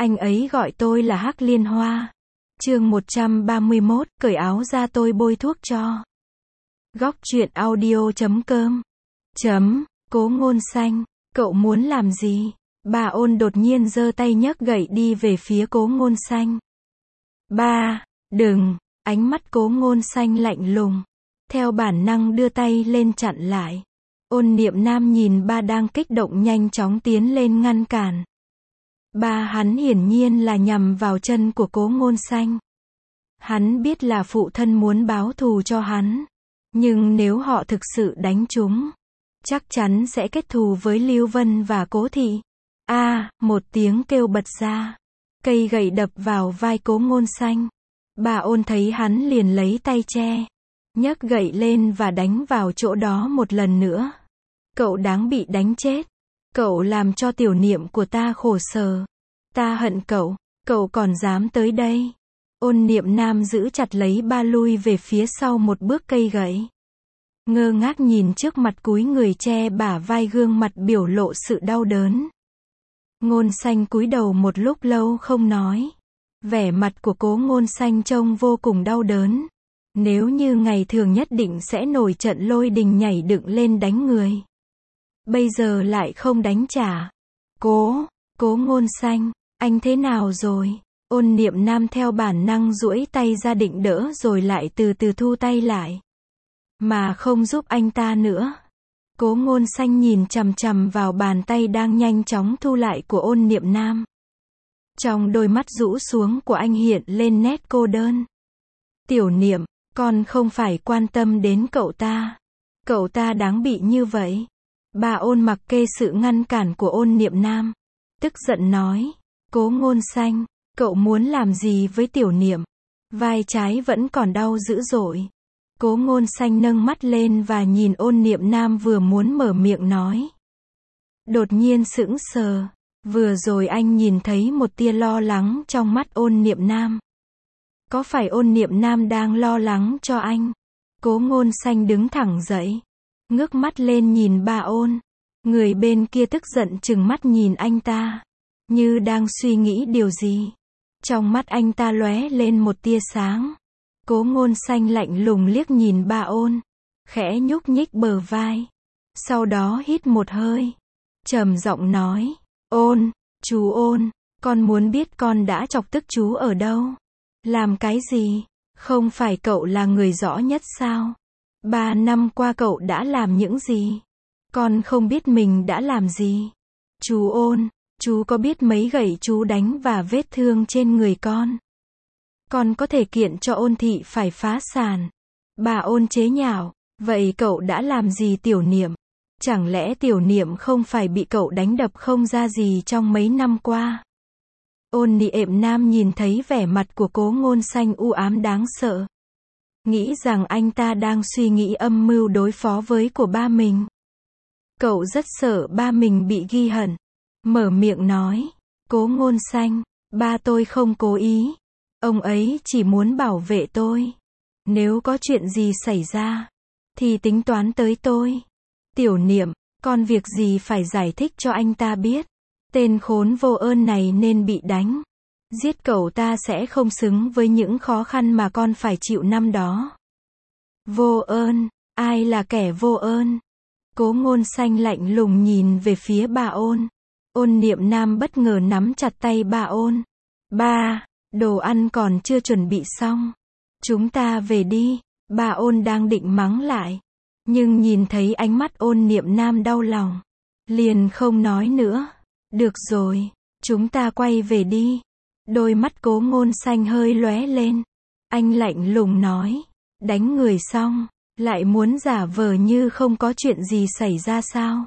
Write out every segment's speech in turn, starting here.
Anh ấy gọi tôi là Hắc Liên Hoa. Chương 131, cởi áo ra tôi bôi thuốc cho. Góc truyện audio.com. Cố Ngôn Xanh, cậu muốn làm gì? Bà Ôn đột nhiên giơ tay nhấc gậy đi về phía Cố Ngôn Xanh. Ba, đừng, ánh mắt Cố Ngôn Xanh lạnh lùng. Theo bản năng đưa tay lên chặn lại. Ôn Niệm Nam nhìn ba đang kích động nhanh chóng tiến lên ngăn cản. Ba hắn hiển nhiên là nhằm vào chân của Cố Ngôn Xanh. Hắn biết là phụ thân muốn báo thù cho hắn. Nhưng nếu họ thực sự đánh chúng, chắc chắn sẽ kết thù với Lưu Vân và Cố Thị. Một tiếng kêu bật ra. Cây gậy đập vào vai Cố Ngôn Xanh. Bà Ôn thấy hắn liền lấy tay che, nhấc gậy lên và đánh vào chỗ đó một lần nữa. Cậu đáng bị đánh chết. Cậu làm cho tiểu niệm của ta khổ sở. Ta hận cậu. Cậu còn dám tới đây. Ôn Niệm Nam giữ chặt lấy ba lui về phía sau một bước cây gậy. Ngơ ngác nhìn trước mặt cúi người che bả vai gương mặt biểu lộ sự đau đớn. Ngôn Xanh cúi đầu một lúc lâu không nói. Vẻ mặt của Cố Ngôn Xanh trông vô cùng đau đớn. Nếu như ngày thường nhất định sẽ nổi trận lôi đình nhảy dựng lên đánh người. Bây giờ lại không đánh trả. Cố Ngôn Xanh, anh thế nào rồi? Ôn Niệm Nam theo bản năng duỗi tay ra định đỡ rồi lại từ từ thu tay lại. Mà không giúp anh ta nữa. Cố Ngôn Xanh nhìn chằm chằm vào bàn tay đang nhanh chóng thu lại của Ôn Niệm Nam. Trong đôi mắt rũ xuống của anh hiện lên nét cô đơn. Tiểu Niệm, con không phải quan tâm đến cậu ta. Cậu ta đáng bị như vậy. Bà Ôn mặc kệ sự ngăn cản của Ôn Niệm Nam. Tức giận nói. Cố Ngôn Xanh, cậu muốn làm gì với tiểu niệm? Vai trái vẫn còn đau dữ dội. Cố Ngôn Xanh nâng mắt lên và nhìn Ôn Niệm Nam vừa muốn mở miệng nói. Đột nhiên sững sờ. Vừa rồi anh nhìn thấy một tia lo lắng trong mắt Ôn Niệm Nam. Có phải Ôn Niệm Nam đang lo lắng cho anh? Cố Ngôn Xanh đứng thẳng dậy. Ngước mắt lên nhìn bà Ôn. Người bên kia tức giận trừng mắt nhìn anh ta. Như đang suy nghĩ điều gì. Trong mắt anh ta lóe lên một tia sáng. Cố Ngôn Xanh lạnh lùng liếc nhìn bà Ôn. Khẽ nhúc nhích bờ vai. Sau đó hít một hơi. Trầm giọng nói. Ôn, chú Ôn, con muốn biết con đã chọc tức chú ở đâu? Làm cái gì? Không phải cậu là người rõ nhất sao? 3 năm qua cậu đã làm những gì? Con không biết mình đã làm gì. Chú Ôn, chú có biết mấy gậy chú đánh và vết thương trên người con? Con có thể kiện cho Ôn thị phải phá sản. Bà Ôn chế nhạo. Vậy cậu đã làm gì tiểu niệm? Chẳng lẽ tiểu niệm không phải bị cậu đánh đập không ra gì trong mấy năm qua? Ôn Niệm Nam nhìn thấy vẻ mặt của Cố Ngôn Xanh u ám đáng sợ. Nghĩ rằng anh ta đang suy nghĩ âm mưu đối phó với của ba mình. Cậu rất sợ ba mình bị ghi hận. Mở miệng nói. Cố Ngôn Xanh, ba tôi không cố ý. Ông ấy chỉ muốn bảo vệ tôi. Nếu có chuyện gì xảy ra, thì tính toán tới tôi. Tiểu niệm, con việc gì phải giải thích cho anh ta biết. Tên khốn vô ơn này nên bị đánh. Giết cậu ta sẽ không xứng với những khó khăn mà con phải chịu năm đó. Vô ơn, ai là kẻ vô ơn? Cố Ngôn Xanh lạnh lùng nhìn về phía bà Ôn. Ôn Niệm Nam bất ngờ nắm chặt tay bà Ôn. Ba, đồ ăn còn chưa chuẩn bị xong. Chúng ta về đi. Bà Ôn đang định mắng lại. Nhưng nhìn thấy ánh mắt Ôn Niệm Nam đau lòng. Liền không nói nữa. Được rồi, chúng ta quay về đi. Đôi mắt Cố Ngôn Xanh hơi lóe lên. Anh lạnh lùng nói. Đánh người xong, lại muốn giả vờ như không có chuyện gì xảy ra sao?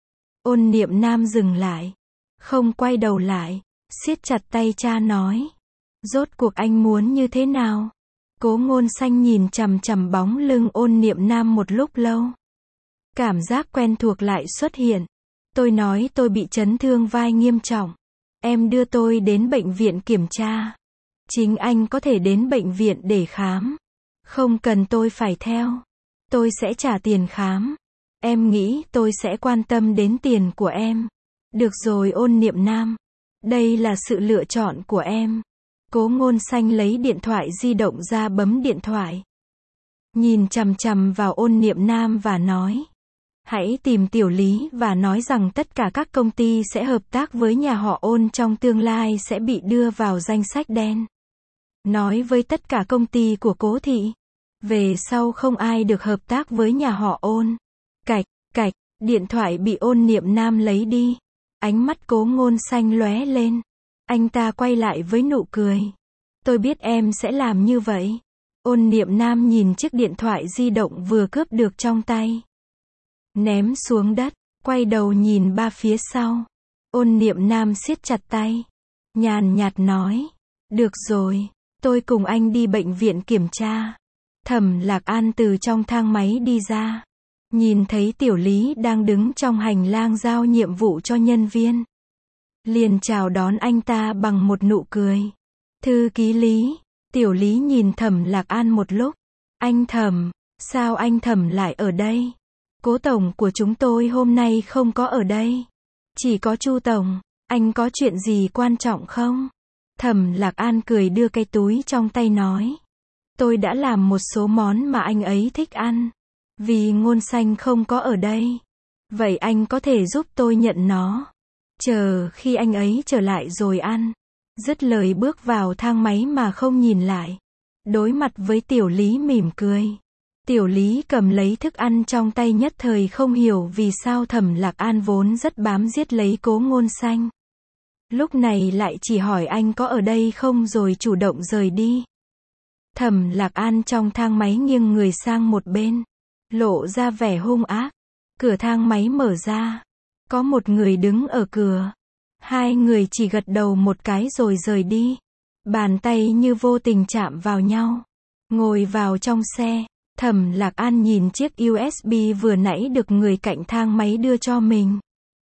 Ôn Niệm Nam dừng lại. Không quay đầu lại. Siết chặt tay cha nói. Rốt cuộc anh muốn như thế nào? Cố Ngôn Xanh nhìn chằm chằm bóng lưng Ôn Niệm Nam một lúc lâu. Cảm giác quen thuộc lại xuất hiện. Tôi nói tôi bị chấn thương vai nghiêm trọng. Em đưa tôi đến bệnh viện kiểm tra. Chính anh có thể đến bệnh viện để khám. Không cần tôi phải theo. Tôi sẽ trả tiền khám. Em nghĩ tôi sẽ quan tâm đến tiền của em. Được rồi Ôn Niệm Nam. Đây là sự lựa chọn của em. Cố Ngôn Xanh lấy điện thoại di động ra bấm điện thoại. Nhìn chằm chằm vào Ôn Niệm Nam và nói. Hãy tìm Tiểu Lý và nói rằng tất cả các công ty sẽ hợp tác với nhà họ Ôn trong tương lai sẽ bị đưa vào danh sách đen. Nói với tất cả công ty của Cố thị. Về sau không ai được hợp tác với nhà họ Ôn. Cạch, cạch, điện thoại bị Ôn Niệm Nam lấy đi. Ánh mắt Cố Ngôn Xanh lóe lên. Anh ta quay lại với nụ cười. Tôi biết em sẽ làm như vậy. Ôn Niệm Nam nhìn chiếc điện thoại di động vừa cướp được trong tay. Ném xuống đất, quay đầu nhìn ba phía sau. Ôn Niệm Nam siết chặt tay. Nhàn nhạt nói. Được rồi, tôi cùng anh đi bệnh viện kiểm tra. Thẩm Lạc An từ trong thang máy đi ra. Nhìn thấy Tiểu Lý đang đứng trong hành lang giao nhiệm vụ cho nhân viên. Liền chào đón anh ta bằng một nụ cười. Thư ký Lý. Tiểu Lý nhìn Thẩm Lạc An một lúc. Anh Thẩm, sao anh Thẩm lại ở đây? Cố tổng của chúng tôi hôm nay không có ở đây. Chỉ có Chu tổng, anh có chuyện gì quan trọng không? Thẩm Lạc An cười đưa cái túi trong tay nói. Tôi đã làm một số món mà anh ấy thích ăn. Vì Ngôn Xanh không có ở đây. Vậy anh có thể giúp tôi nhận nó. Chờ khi anh ấy trở lại rồi ăn. Dứt lời bước vào thang máy mà không nhìn lại. Đối mặt với Tiểu Lý mỉm cười. Tiểu Lý cầm lấy thức ăn trong tay nhất thời không hiểu vì sao Thẩm Lạc An vốn rất bám giết lấy Cố Ngôn Xanh. Lúc này lại chỉ hỏi anh có ở đây không rồi chủ động rời đi. Thẩm Lạc An trong thang máy nghiêng người sang một bên. Lộ ra vẻ hung ác. Cửa thang máy mở ra. Có một người đứng ở cửa. Hai người chỉ gật đầu một cái rồi rời đi. Bàn tay như vô tình chạm vào nhau. Ngồi vào trong xe. Thẩm Lạc An nhìn chiếc USB vừa nãy được người cạnh thang máy đưa cho mình.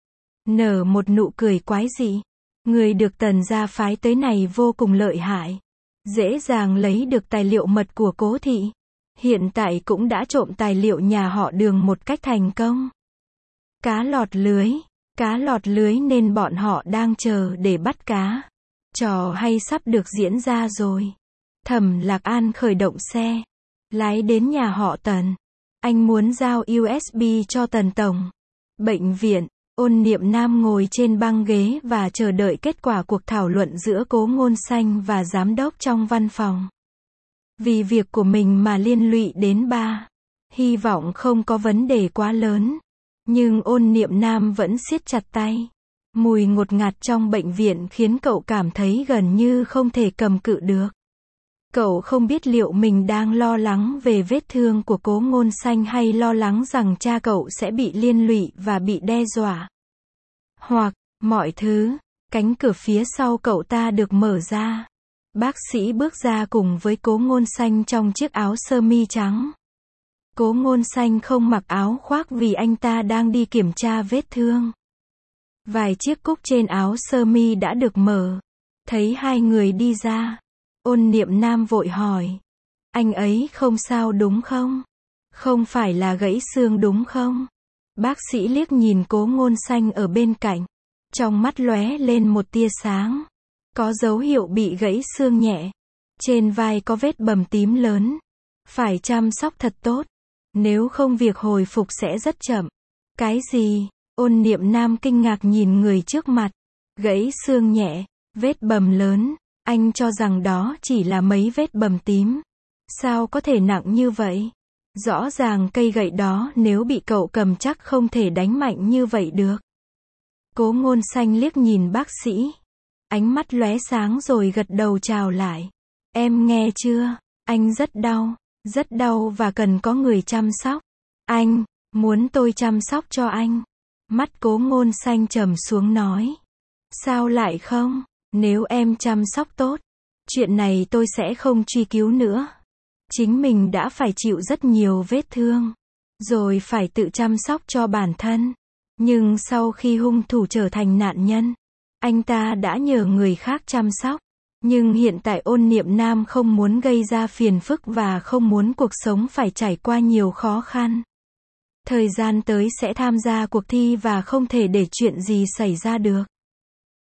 Nở một nụ cười quái dị. Người được Tần gia phái tới này vô cùng lợi hại. Dễ dàng lấy được tài liệu mật của Cố thị. Hiện tại cũng đã trộm tài liệu nhà họ Đường một cách thành công. Cá lọt lưới nên bọn họ đang chờ để bắt cá. Trò hay sắp được diễn ra rồi. Thẩm Lạc An khởi động xe. Lái đến nhà họ Tần. Anh muốn giao USB cho Tần tổng. Bệnh viện. Ôn Niệm Nam ngồi trên băng ghế và chờ đợi kết quả cuộc thảo luận giữa Cố Ngôn Xanh và giám đốc trong văn phòng. Vì việc của mình mà liên lụy đến ba. Hy vọng không có vấn đề quá lớn. Nhưng Ôn Niệm Nam vẫn siết chặt tay. Mùi ngột ngạt trong bệnh viện khiến cậu cảm thấy gần như không thể cầm cự được. Cậu không biết liệu mình đang lo lắng về vết thương của Cố Ngôn Xanh hay lo lắng rằng cha cậu sẽ bị liên lụy và bị đe dọa. Hoặc, mọi thứ, cánh cửa phía sau cậu ta được mở ra. Bác sĩ bước ra cùng với Cố Ngôn Xanh trong chiếc áo sơ mi trắng. Cố Ngôn Xanh không mặc áo khoác vì anh ta đang đi kiểm tra vết thương. Vài chiếc cúc trên áo sơ mi đã được mở. Thấy hai người đi ra. Ôn Niệm Nam vội hỏi. Anh ấy không sao đúng không? Không phải là gãy xương đúng không? Bác sĩ liếc nhìn Cố Ngôn Xanh ở bên cạnh. Trong mắt lóe lên một tia sáng. Có dấu hiệu bị gãy xương nhẹ. Trên vai có vết bầm tím lớn. Phải chăm sóc thật tốt. Nếu không việc hồi phục sẽ rất chậm. Cái gì? Ôn Niệm Nam kinh ngạc nhìn người trước mặt. Gãy xương nhẹ, vết bầm lớn. Anh cho rằng đó chỉ là mấy vết bầm tím. Sao có thể nặng như vậy? Rõ ràng cây gậy đó nếu bị cậu cầm chắc không thể đánh mạnh như vậy được. Cố Ngôn Xanh liếc nhìn bác sĩ. Ánh mắt lóe sáng rồi gật đầu chào lại. Em nghe chưa? Anh rất đau và cần có người chăm sóc. Anh, muốn tôi chăm sóc cho anh. Mắt Cố Ngôn Xanh trầm xuống nói. Sao lại không? Nếu em chăm sóc tốt, chuyện này tôi sẽ không truy cứu nữa. Chính mình đã phải chịu rất nhiều vết thương, rồi phải tự chăm sóc cho bản thân. Nhưng sau khi hung thủ trở thành nạn nhân, anh ta đã nhờ người khác chăm sóc. Nhưng hiện tại Ôn Niệm Nam không muốn gây ra phiền phức và không muốn cuộc sống phải trải qua nhiều khó khăn. Thời gian tới sẽ tham gia cuộc thi và không thể để chuyện gì xảy ra được.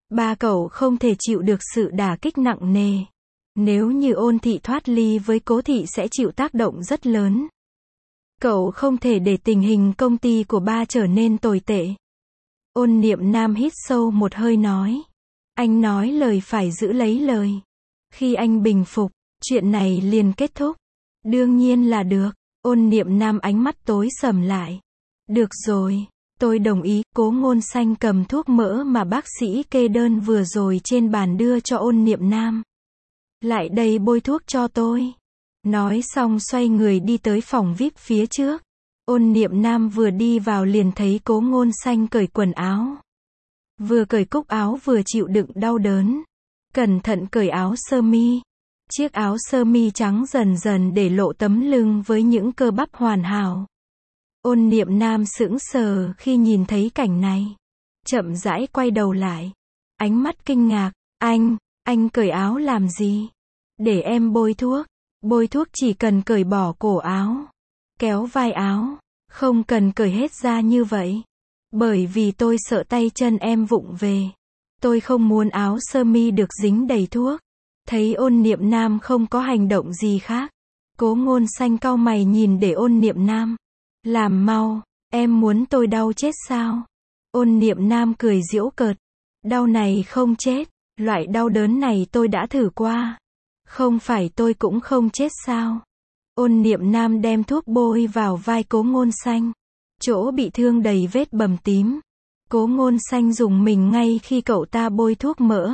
Ba cậu không thể chịu được sự đả kích nặng nề. Nếu như Ôn thị thoát ly với Cố thị sẽ chịu tác động rất lớn. Cậu không thể để tình hình công ty của ba trở nên tồi tệ. Ôn Niệm Nam hít sâu một hơi nói. Anh nói lời phải giữ lấy lời. Khi anh bình phục, chuyện này liền kết thúc. Đương nhiên là được. Ôn Niệm Nam ánh mắt tối sầm lại. Được rồi, tôi đồng ý. Cố Ngôn Xanh cầm thuốc mỡ mà bác sĩ kê đơn vừa rồi trên bàn đưa cho Ôn Niệm Nam. Lại đây bôi thuốc cho tôi. Nói xong xoay người đi tới phòng VIP phía trước. Ôn Niệm Nam vừa đi vào liền thấy Cố Ngôn Xanh cởi quần áo. Vừa cởi cúc áo vừa chịu đựng đau đớn. Cẩn thận cởi áo sơ mi. Chiếc áo sơ mi trắng dần dần để lộ tấm lưng với những cơ bắp hoàn hảo. Ôn Niệm Nam sững sờ khi nhìn thấy cảnh này. Chậm rãi quay đầu lại. Ánh mắt kinh ngạc. Anh cởi áo làm gì? Để em bôi thuốc. Bôi thuốc chỉ cần cởi bỏ cổ áo. Kéo vai áo. Không cần cởi hết ra như vậy. Bởi vì tôi sợ tay chân em vụng về. Tôi không muốn áo sơ mi được dính đầy thuốc. Thấy Ôn Niệm Nam không có hành động gì khác. Cố Ngôn Xanh cau mày nhìn để Ôn Niệm Nam. Làm mau, em muốn tôi đau chết sao? Ôn Niệm Nam cười giễu cợt. Đau này không chết, loại đau đớn này tôi đã thử qua. Không phải tôi cũng không chết sao? Ôn Niệm Nam đem thuốc bôi vào vai Cố Ngôn Xanh. Chỗ bị thương đầy vết bầm tím. Cố Ngôn Xanh dùng mình ngay khi cậu ta bôi thuốc mỡ.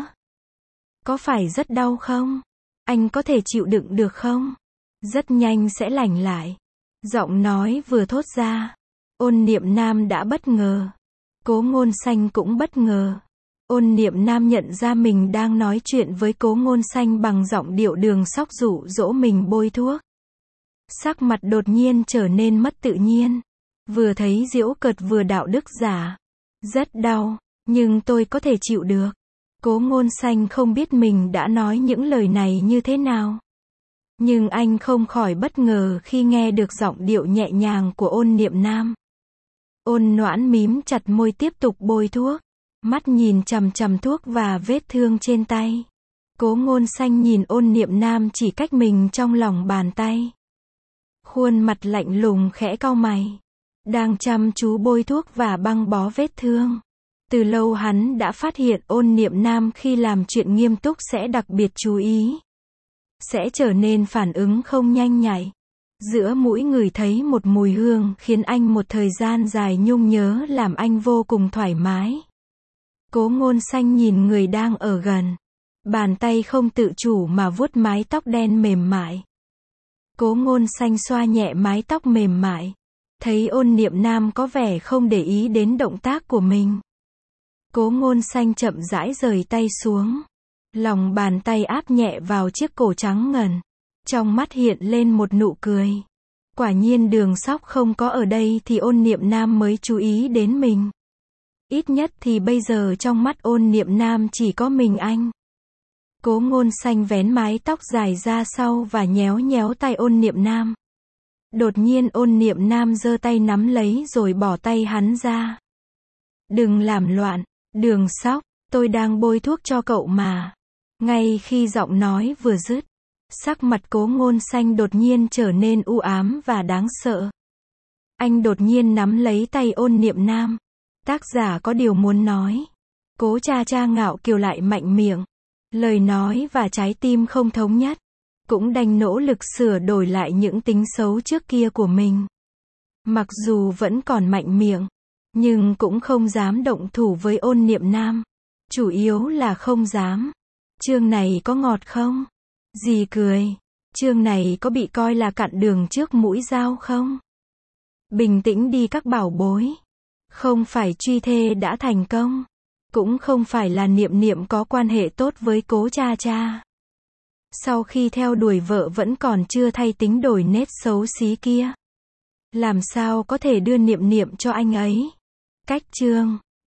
Có phải rất đau không? Anh có thể chịu đựng được không? Rất nhanh sẽ lành lại. Giọng nói vừa thốt ra. Ôn Niệm Nam đã bất ngờ. Cố Ngôn Xanh cũng bất ngờ. Ôn Niệm Nam nhận ra mình đang nói chuyện với Cố Ngôn Xanh bằng giọng điệu đường sóc dụ dỗ mình bôi thuốc. Sắc mặt đột nhiên trở nên mất tự nhiên. Vừa thấy giễu cợt vừa đạo đức giả. Rất đau, nhưng tôi có thể chịu được. Cố Ngôn Xanh không biết mình đã nói những lời này như thế nào. Nhưng anh không khỏi bất ngờ khi nghe được giọng điệu nhẹ nhàng của Ôn Niệm Nam. Ôn Noãn mím chặt môi tiếp tục bôi thuốc. Mắt nhìn chằm chằm thuốc và vết thương trên tay. Cố Ngôn Xanh nhìn Ôn Niệm Nam chỉ cách mình trong lòng bàn tay. Khuôn mặt lạnh lùng khẽ cau mày. Đang chăm chú bôi thuốc và băng bó vết thương. Từ lâu hắn đã phát hiện Ôn Niệm Nam khi làm chuyện nghiêm túc sẽ đặc biệt chú ý. Sẽ trở nên phản ứng không nhanh nhạy. Giữa mũi ngửi thấy một mùi hương khiến anh một thời gian dài nhung nhớ làm anh vô cùng thoải mái. Cố Ngôn Xanh nhìn người đang ở gần. Bàn tay không tự chủ mà vuốt mái tóc đen mềm mại. Cố Ngôn Xanh xoa nhẹ mái tóc mềm mại. Thấy Ôn Niệm Nam có vẻ không để ý đến động tác của mình. Cố Ngôn Xanh chậm rãi rời tay xuống. Lòng bàn tay áp nhẹ vào chiếc cổ trắng ngần. Trong mắt hiện lên một nụ cười. Quả nhiên Đường Sóc không có ở đây thì Ôn Niệm Nam mới chú ý đến mình. Ít nhất thì bây giờ trong mắt Ôn Niệm Nam chỉ có mình anh. Cố Ngôn Xanh vén mái tóc dài ra sau và nhéo nhéo tay Ôn Niệm Nam. Đột nhiên Ôn Niệm Nam giơ tay nắm lấy rồi bỏ tay hắn ra. Đừng làm loạn, Đường Sóc, tôi đang bôi thuốc cho cậu mà. Ngay khi giọng nói vừa dứt, sắc mặt Cố Ngôn Xanh đột nhiên trở nên u ám và đáng sợ. Anh đột nhiên nắm lấy tay Ôn Niệm Nam. Tác giả có điều muốn nói. Cố cha cha ngạo kiều lại mạnh miệng. Lời nói và trái tim không thống nhất. Cũng đành nỗ lực sửa đổi lại những tính xấu trước kia của mình. Mặc dù vẫn còn mạnh miệng, nhưng cũng không dám động thủ với Ôn Niệm Nam. Chủ yếu là không dám. Chương này có ngọt không? Dì cười. Chương này có bị coi là cặn đường trước mũi dao không? Bình tĩnh đi các bảo bối. Không phải truy thê đã thành công. Cũng không phải là Niệm Niệm có quan hệ tốt với Cố cha cha. Sau khi theo đuổi vợ vẫn còn chưa thay tính đổi nết xấu xí kia. Làm sao có thể đưa Niệm Niệm cho anh ấy? Cách chương